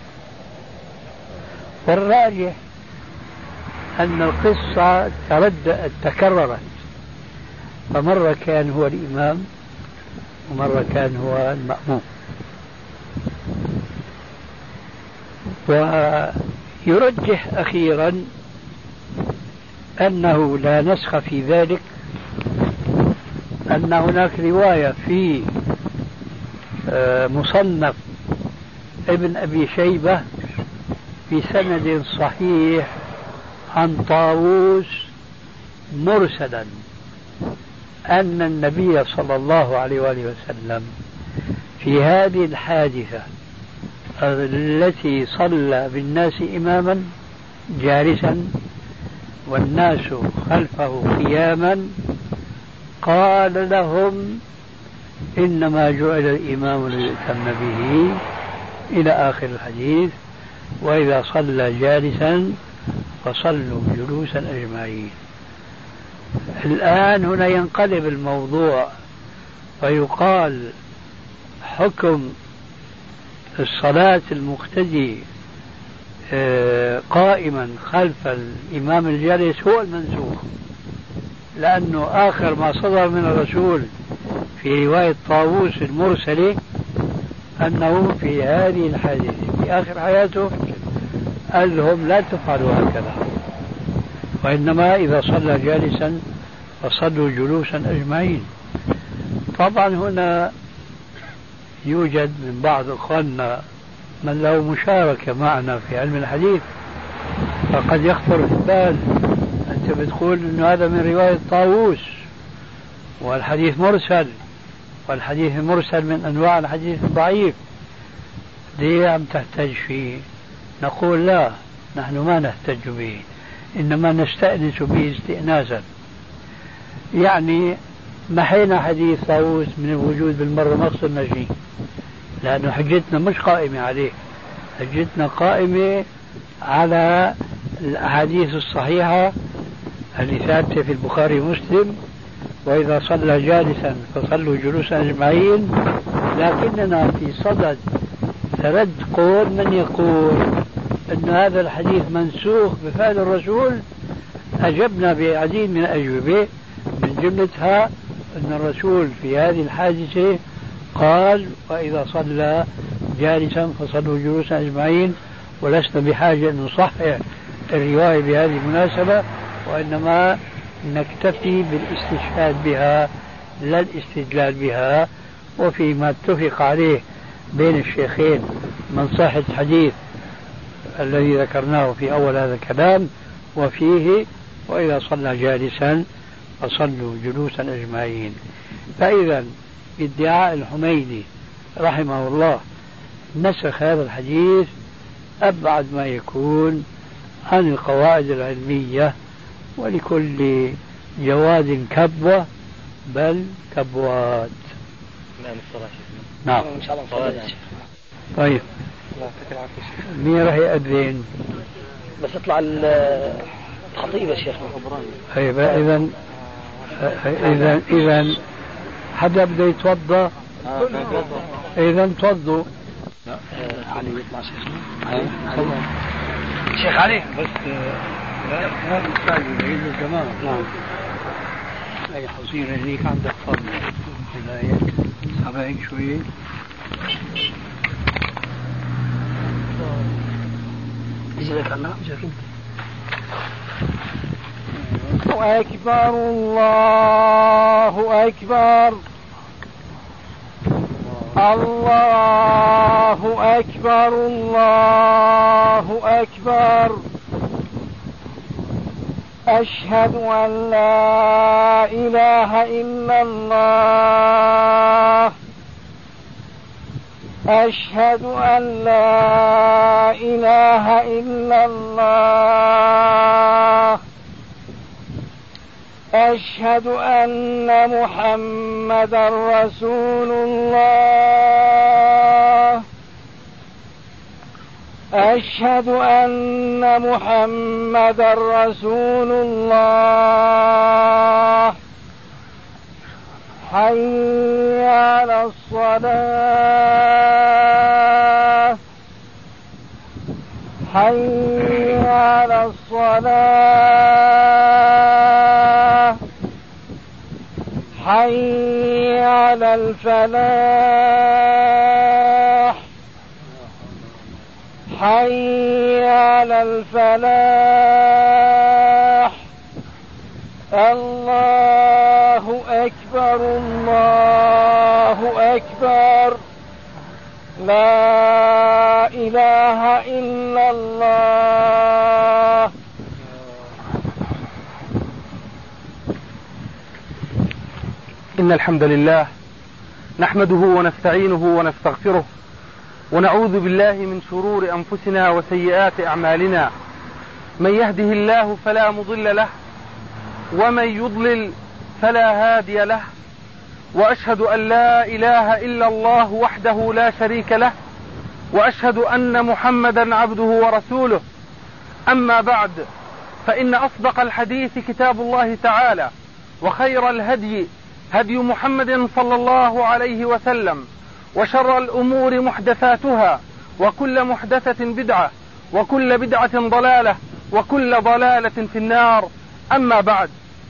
والراجح أن القصة تكررت، فمرة كان هو الإمام ومرة كان هو المأموم. ويرجح أخيرا أنه لا نسخ في ذلك، أن هناك رواية في مصنف ابن أبي شيبة بسند صحيح عن طاووس مرسلا أن النبي صلى الله عليه وآله وسلم في هذه الحادثة التي صلى بالناس إماما جالسا والناس خلفه قياما قال لهم إنما جعل الإمام ليؤتم به إلى آخر الحديث، وإذا صلى جالسا فصلوا جلوسا أجمعين. الآن هنا ينقلب الموضوع ويقال حكم الصلاة المقتدي قائما خلف الإمام الجالس هو المنسوخ، لأنه آخر ما صدر من الرسول في رواية طاووس المرسلة أنه في هذه الحادثة في آخر حياته قال لهم لا تفعلوا هكذا، وإنما إذا صلى جالسا فصلوا جلوسا أجمعين. طبعا هنا يوجد من بعض أخواننا من له مشاركة معنا في علم الحديث، فقد يخطر في البال أنت بتقول أنه هذا من رواية طاووس والحديث مرسل، والحديث المرسل من أنواع الحديث الضعيف، ليه عم تحتج فيه؟ نقول لا، نحن ما نحتج به، إنما نستأنس به استئناسا. يعني محينا حديث طاووس من الوجود بالمرة، ما قصرنا شيء، لأنه حجتنا مش قائمة عليه، حجتنا قائمة على الأحاديث الصحيحة اللي ثابتة في البخاري ومسلم، وإذا صلى جالسا فصلوا جلوسا أجمعين. لكننا في صدد ترد قول من يقول أن هذا الحديث منسوخ بفعل الرسول، أجبنا بعديد من الأجوبة، من جملتها أن الرسول في هذه الحادثة قال وإذا صلى جالسا فصلوا جلوسا أجمعين، ولسنا بحاجة أن نصحح الرواية بهذه المناسبة، وإنما نكتفي بالاستشهاد بها لا الاستدلال بها. وفيما اتفق عليه بين الشيخين من صحة الحديث الذي ذكرناه في أول هذا الكلام، وفيه وإذا صلى جالسا فصلوا جلوسا أجمعين. فإذا ادعاء الحميدي رحمه الله نسخ هذا الحديث أبعد ما يكون عن القواعد العلمية، ولكل جواد كبوة بل كبوات. نعم إن شاء الله. طيب مين راح يأذن؟ بس يطلع الخطيب يا شيخ. طيب إذا حدا بده يتوضا؟ إذا توضوا. علي يطلع شيخنا. شيخ علي بس لا نستعجل بعيد الجماعة. نعم. أي حصير هنيك عندك فضل. لا يسحب هيك شوية. يجي لك أنا؟ أكبر الله أكبر الله أكبر الله أكبر أشهد أن لا إله إلا الله أشهد أن لا إله إلا الله أشهد أن محمدا رسول الله أشهد أن محمدا رسول الله حي على الصلاة حي على الصلاة حي على الفلاح حي على الفلاح الله أكبر الله أكبر لا إله إلا الله. إن الحمد لله نحمده ونستعينه ونستغفره ونعوذ بالله من شرور أنفسنا وسيئات أعمالنا. من يهده الله فلا مضل له ومن يضلل فلا هادي له، وأشهد أن لا إله إلا الله وحده لا شريك له، وأشهد أن محمدا عبده ورسوله. أما بعد، فإن أصدق الحديث كتاب الله تعالى، وخير الهدي هدي محمد صلى الله عليه وسلم، وشر الأمور محدثاتها، وكل محدثة بدعة، وكل بدعة ضلالة، وكل ضلالة في النار. أما بعد،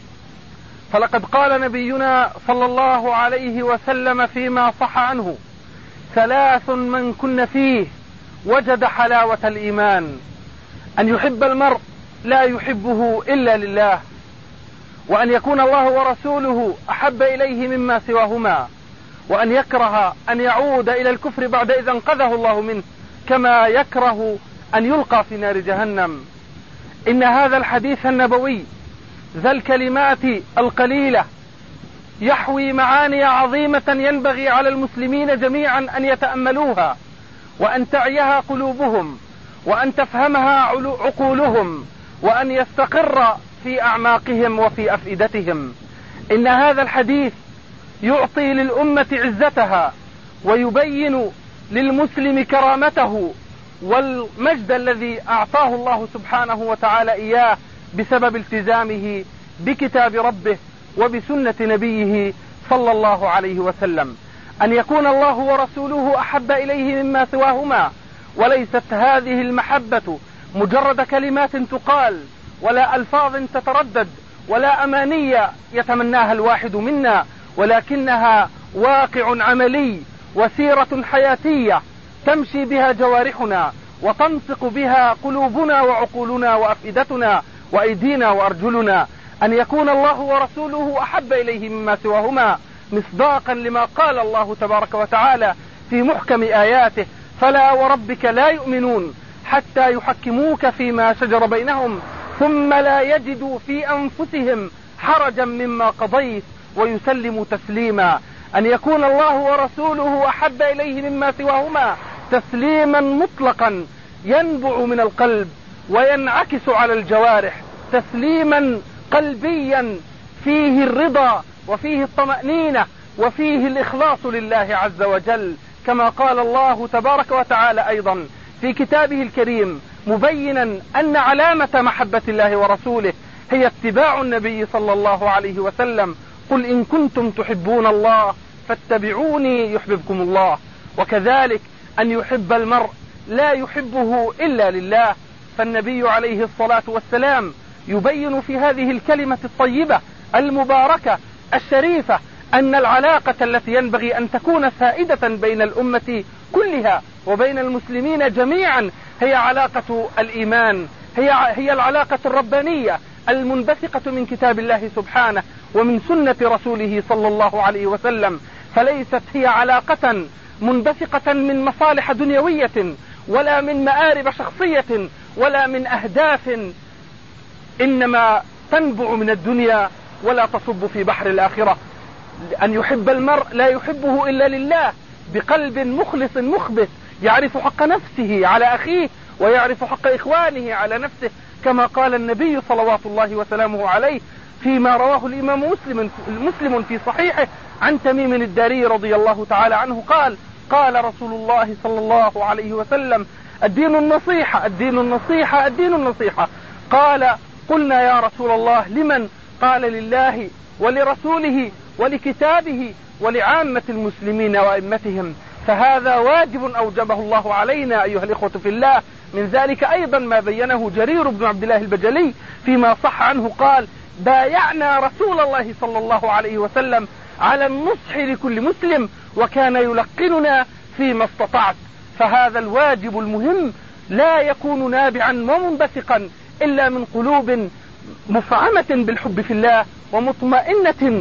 فلقد قال نبينا صلى الله عليه وسلم فيما صح عنه: ثلاث من كن فيه وجد حلاوة الإيمان: أن يحب المرء لا يحبه إلا لله، وأن يكون الله ورسوله أحب إليه مما سواهما، وأن يكره أن يعود إلى الكفر بعد إذا انقذه الله منه، كما يكره أن يلقى في نار جهنم. إن هذا الحديث النبوي ذا الكلمات القليلة يحوي معاني عظيمة ينبغي على المسلمين جميعا أن يتأملوها، وأن تعيها قلوبهم، وأن تفهمها عقولهم، وأن يستقر في أعماقهم وفي أفئدتهم. إن هذا الحديث يعطي للأمة عزتها، ويبين للمسلم كرامته والمجد الذي أعطاه الله سبحانه وتعالى إياه بسبب التزامه بكتاب ربه وبسنة نبيه صلى الله عليه وسلم. أن يكون الله ورسوله أحب إليه مما سواهما، وليست هذه المحبة مجرد كلمات تقال، ولا ألفاظ تتردد، ولا أمانية يتمناها الواحد منا، ولكنها واقع عملي وسيرة حياتية تمشي بها جوارحنا، وتنطق بها قلوبنا وعقولنا وأفئدتنا وأيدينا وأرجلنا. أن يكون الله ورسوله أحب إليه مما سواهما، مصداقا لما قال الله تبارك وتعالى في محكم آياته: فلا وربك لا يؤمنون حتى يحكموك فيما شجر بينهم ثم لا يجدوا في أنفسهم حرجا مما قضيت ويسلموا تسليما. أن يكون الله ورسوله أحب إليه مما سواهما تسليما مطلقا ينبع من القلب وينعكس على الجوارح، تسليما قلبيا فيه الرضا وفيه الطمأنينة وفيه الإخلاص لله عز وجل، كما قال الله تبارك وتعالى أيضا في كتابه الكريم مبينا أن علامة محبة الله ورسوله هي اتباع النبي صلى الله عليه وسلم: قل إن كنتم تحبون الله فاتبعوني يحببكم الله. وكذلك أن يحب المرء لا يحبه إلا لله، فالنبي عليه الصلاة والسلام يبين في هذه الكلمة الطيبة المباركة الشريفة أن العلاقة التي ينبغي أن تكون سائدة بين الأمة كلها وبين المسلمين جميعا هي علاقة الإيمان، هي العلاقة الربانية المنبثقة من كتاب الله سبحانه ومن سنة رسوله صلى الله عليه وسلم، فليست هي علاقة منبثقة من مصالح دنيوية ولا من مآرب شخصية ولا من أهداف، إنما تنبع من الدنيا ولا تصب في بحر الآخرة. أن يحب المرء لا يحبه إلا لله بقلب مخلص مخبت، يعرف حق نفسه على أخيه ويعرف حق إخوانه على نفسه، كما قال النبي صلوات الله وسلامه عليه فيما رواه الإمام مسلم في صحيحه عن تميم الداري رضي الله تعالى عنه قال: قال رسول الله صلى الله عليه وسلم: الدين النصيحة، الدين النصيحة، الدين النصيحة. قال: قلنا يا رسول الله لمن؟ قال: لله ولرسوله ولكتابه ولعامة المسلمين وأئمتهم. فهذا واجب أوجبه الله علينا أيها الإخوة في الله. من ذلك أيضا ما بينه جرير بن عبد الله البجلي فيما صح عنه قال: بايعنا رسول الله صلى الله عليه وسلم على النصح لكل مسلم وكان يلقننا فيما استطعت. فهذا الواجب المهم لا يكون نابعا ومنبثقا إلا من قلوب مفعمة بالحب في الله ومطمئنة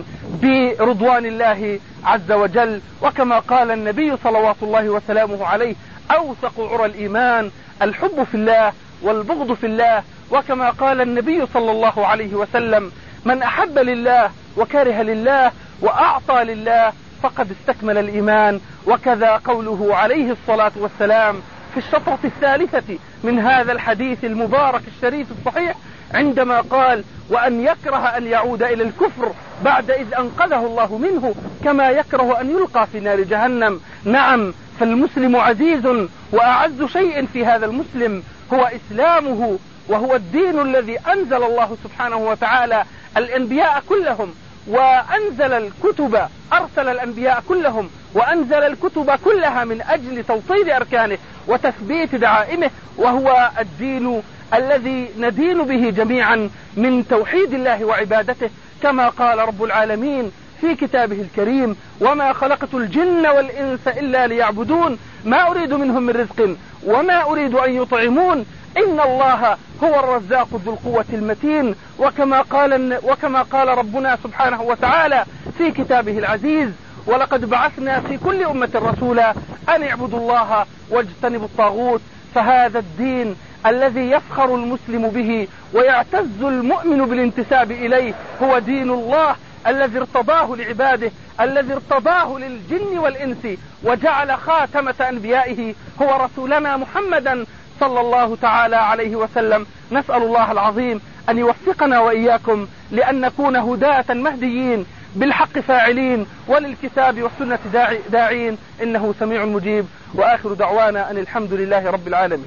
برضوان الله عز وجل. وكما قال النبي صلوات الله وسلامه عليه: أوثق عرى الإيمان الحب في الله والبغض في الله. وكما قال النبي صلى الله عليه وسلم: من أحب لله وكره لله وأعطى لله فقد استكمل الإيمان. وكذا قوله عليه الصلاة والسلام في الشطرة الثالثة من هذا الحديث المبارك الشريف الصحيح عندما قال: وأن يكره أن يعود إلى الكفر بعد إذ أنقذه الله منه كما يكره أن يلقى في نار جهنم. نعم، فالمسلم عزيز، وأعز شيء في هذا المسلم هو إسلامه، وهو الدين الذي أنزل الله سبحانه وتعالى الأنبياء كلهم وأنزل الكتب، أرسل الأنبياء كلهم وأنزل الكتب كلها من أجل توطيد أركانه وتثبيت دعائمه، وهو الدين الذي ندين به جميعا من توحيد الله وعبادته، كما قال رب العالمين في كتابه الكريم: وما خلقت الجن والإنس إلا ليعبدون ما أريد منهم من رزق وما أريد أن يطعمون إن الله هو الرزاق ذو القوة المتين. وكما قال ربنا سبحانه وتعالى في كتابه العزيز: ولقد بعثنا في كل أمة رسولا أن اعبدوا الله واجتنبوا الطاغوت. فهذا الدين الذي يفخر المسلم به ويعتز المؤمن بالانتساب إليه هو دين الله الذي ارتضاه لعباده، الذي ارتضاه للجن والإنس، وجعل خاتمة أنبيائه هو رسولنا محمدا صلى الله تعالى عليه وسلم. نسأل الله العظيم أن يوفقنا وإياكم لأن نكون هداة مهديين بالحق فاعلين وللكتاب والسنة داعين، إنه سميع مجيب. وآخر دعوانا أن الحمد لله رب العالمين.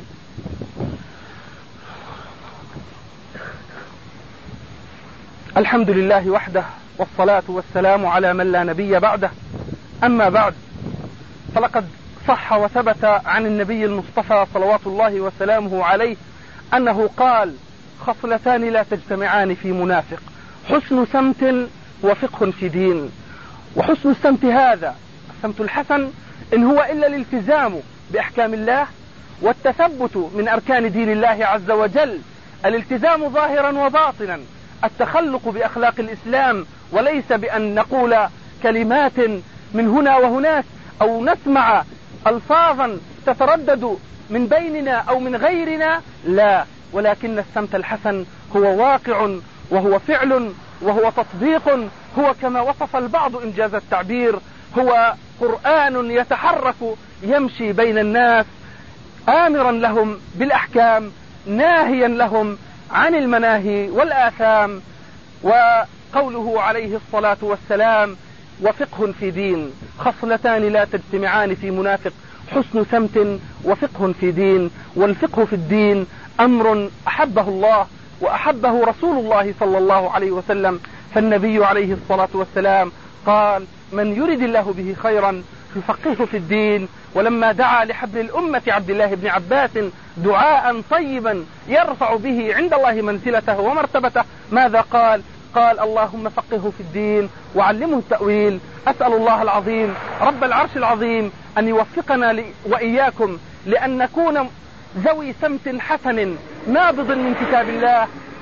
الحمد لله وحده، والصلاة والسلام على من لا نبي بعده. أما بعد، فلقد صح وثبت عن النبي المصطفى صلوات الله وسلامه عليه أنه قال: خصلتان لا تجتمعان في منافق: حسن سمت وفقه في دين. وحسن السمت هذا السمت الحسن إن هو إلا الالتزام بأحكام الله والتثبت من أركان دين الله عز وجل، الالتزام ظاهرا وباطنا، التخلق بأخلاق الإسلام، وليس بأن نقول كلمات من هنا وهناك أو نسمع ألفاظا تتردد من بيننا أو من غيرنا، لا، ولكن السمت الحسن هو واقع وهو فعل وهو تطبيق، هو كما وصف البعض إنجاز التعبير، هو قرآن يتحرك يمشي بين الناس آمرا لهم بالأحكام ناهيا لهم عن المناهي والآثام. وقوله عليه الصلاة والسلام: وفقه في دين. خصلتان لا تجتمعان في منافق: حسن سمت وفقه في دين. والفقه في الدين أمر أحبه الله وأحبه رسول الله صلى الله عليه وسلم، فالنبي عليه الصلاة والسلام قال: من يرد الله به خيرا يفقهه في الدين. ولما دعا لحبر الأمة عبد الله بن عباس دعاء طيبا يرفع به عند الله منزلته ومرتبته، ماذا قال؟ قال: اللهم فقهه في الدين وعلمه التأويل. أسأل الله العظيم رب العرش العظيم أن يوفقنا وإياكم لأن نكون ذوي سمت حسن نابض من كتاب الله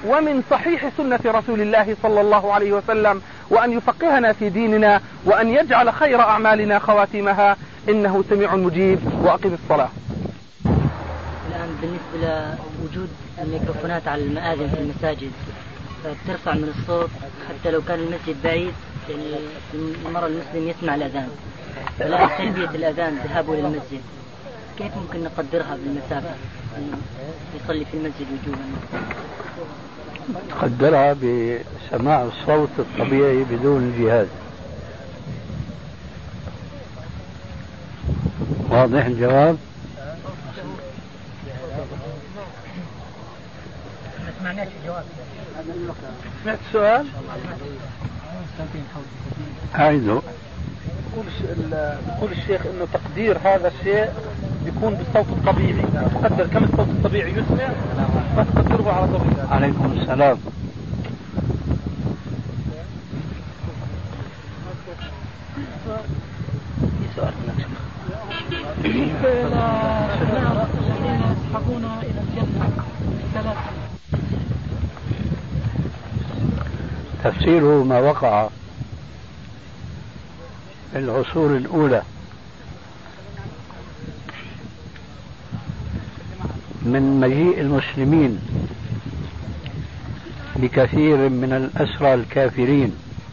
ومن صحيح سنة رسول الله صلى الله عليه وسلم، وأن يفقهنا في ديننا، وأن يجعل خير أعمالنا خواتمها، إنه سميع مجيب. وأقم الصلاة. الآن بالنسبة لوجود الميكروفونات على المآذن في المساجد بترفع من الصوت حتى لو كان المسجد بعيد، يعني المرء المسلم يسمع الأذان، فلا تلبية الأذان ذهابه للمسجد كيف ممكن نقدرها بالمسافة يصلي في المسجد وجوبا؟ نقدرها بسماع الصوت الطبيعي بدون الجهاز. واضح الجواب؟ سمعت السؤال؟ أعيده. يقول الشيخ انه تقدير هذا الشيء يكون بالصوت الطبيعي، تقدر كم الصوت الطبيعي يسمع فتقدره على طول. عليكم السلام. يصحبون إلى الجنة ثلاثة. تفسيره ما وقع في العصور الأولى من مجيء المسلمين بكثير من الأسرى الكافرين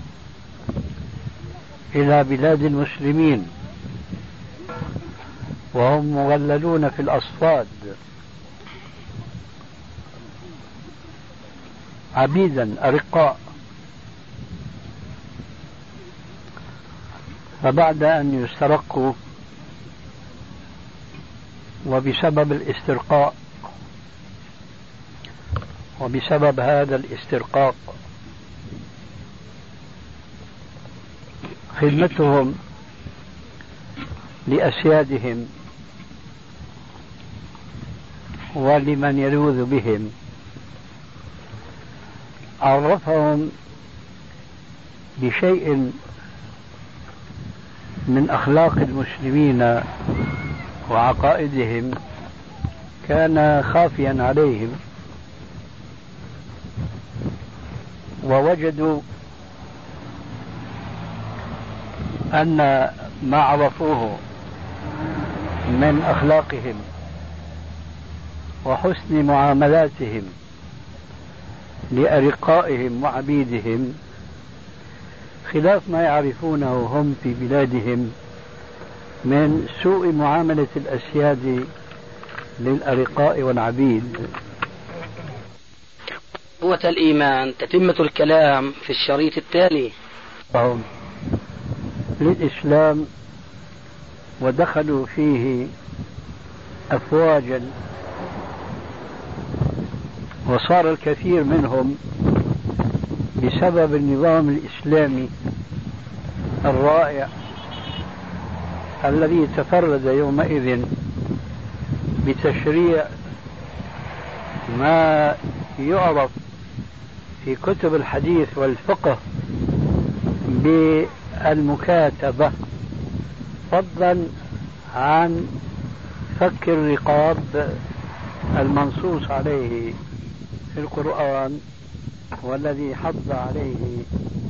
إلى بلاد المسلمين وهم مغللون في الأصفاد عبيدا أرقاء، فبعد أن يسترقوا وبسبب الاسترقاء وبسبب هذا الاسترقاق خدمتهم لأسيادهم ولمن يلوذ بهم عرفهم بشيء من أخلاق المسلمين وعقائدهم كان خافيا عليهم، ووجدوا أن ما عرفوه من أخلاقهم وحسن معاملاتهم لأرقائهم وعبيدهم خلاف ما يعرفونه هم في بلادهم من سوء معاملة الأسياد للأرقاء والعبيد. قوة الإيمان تتمة الكلام في الشريط التالي. للإسلام ودخلوا فيه أفواجا، وصار الكثير منهم بسبب النظام الإسلامي الرائع الذي تفرد يومئذ بتشريع ما يعرف في كتب الحديث والفقه بالمكاتبة، فضلا عن فك الرقاب المنصوص عليه في القرآن والذي حض عليه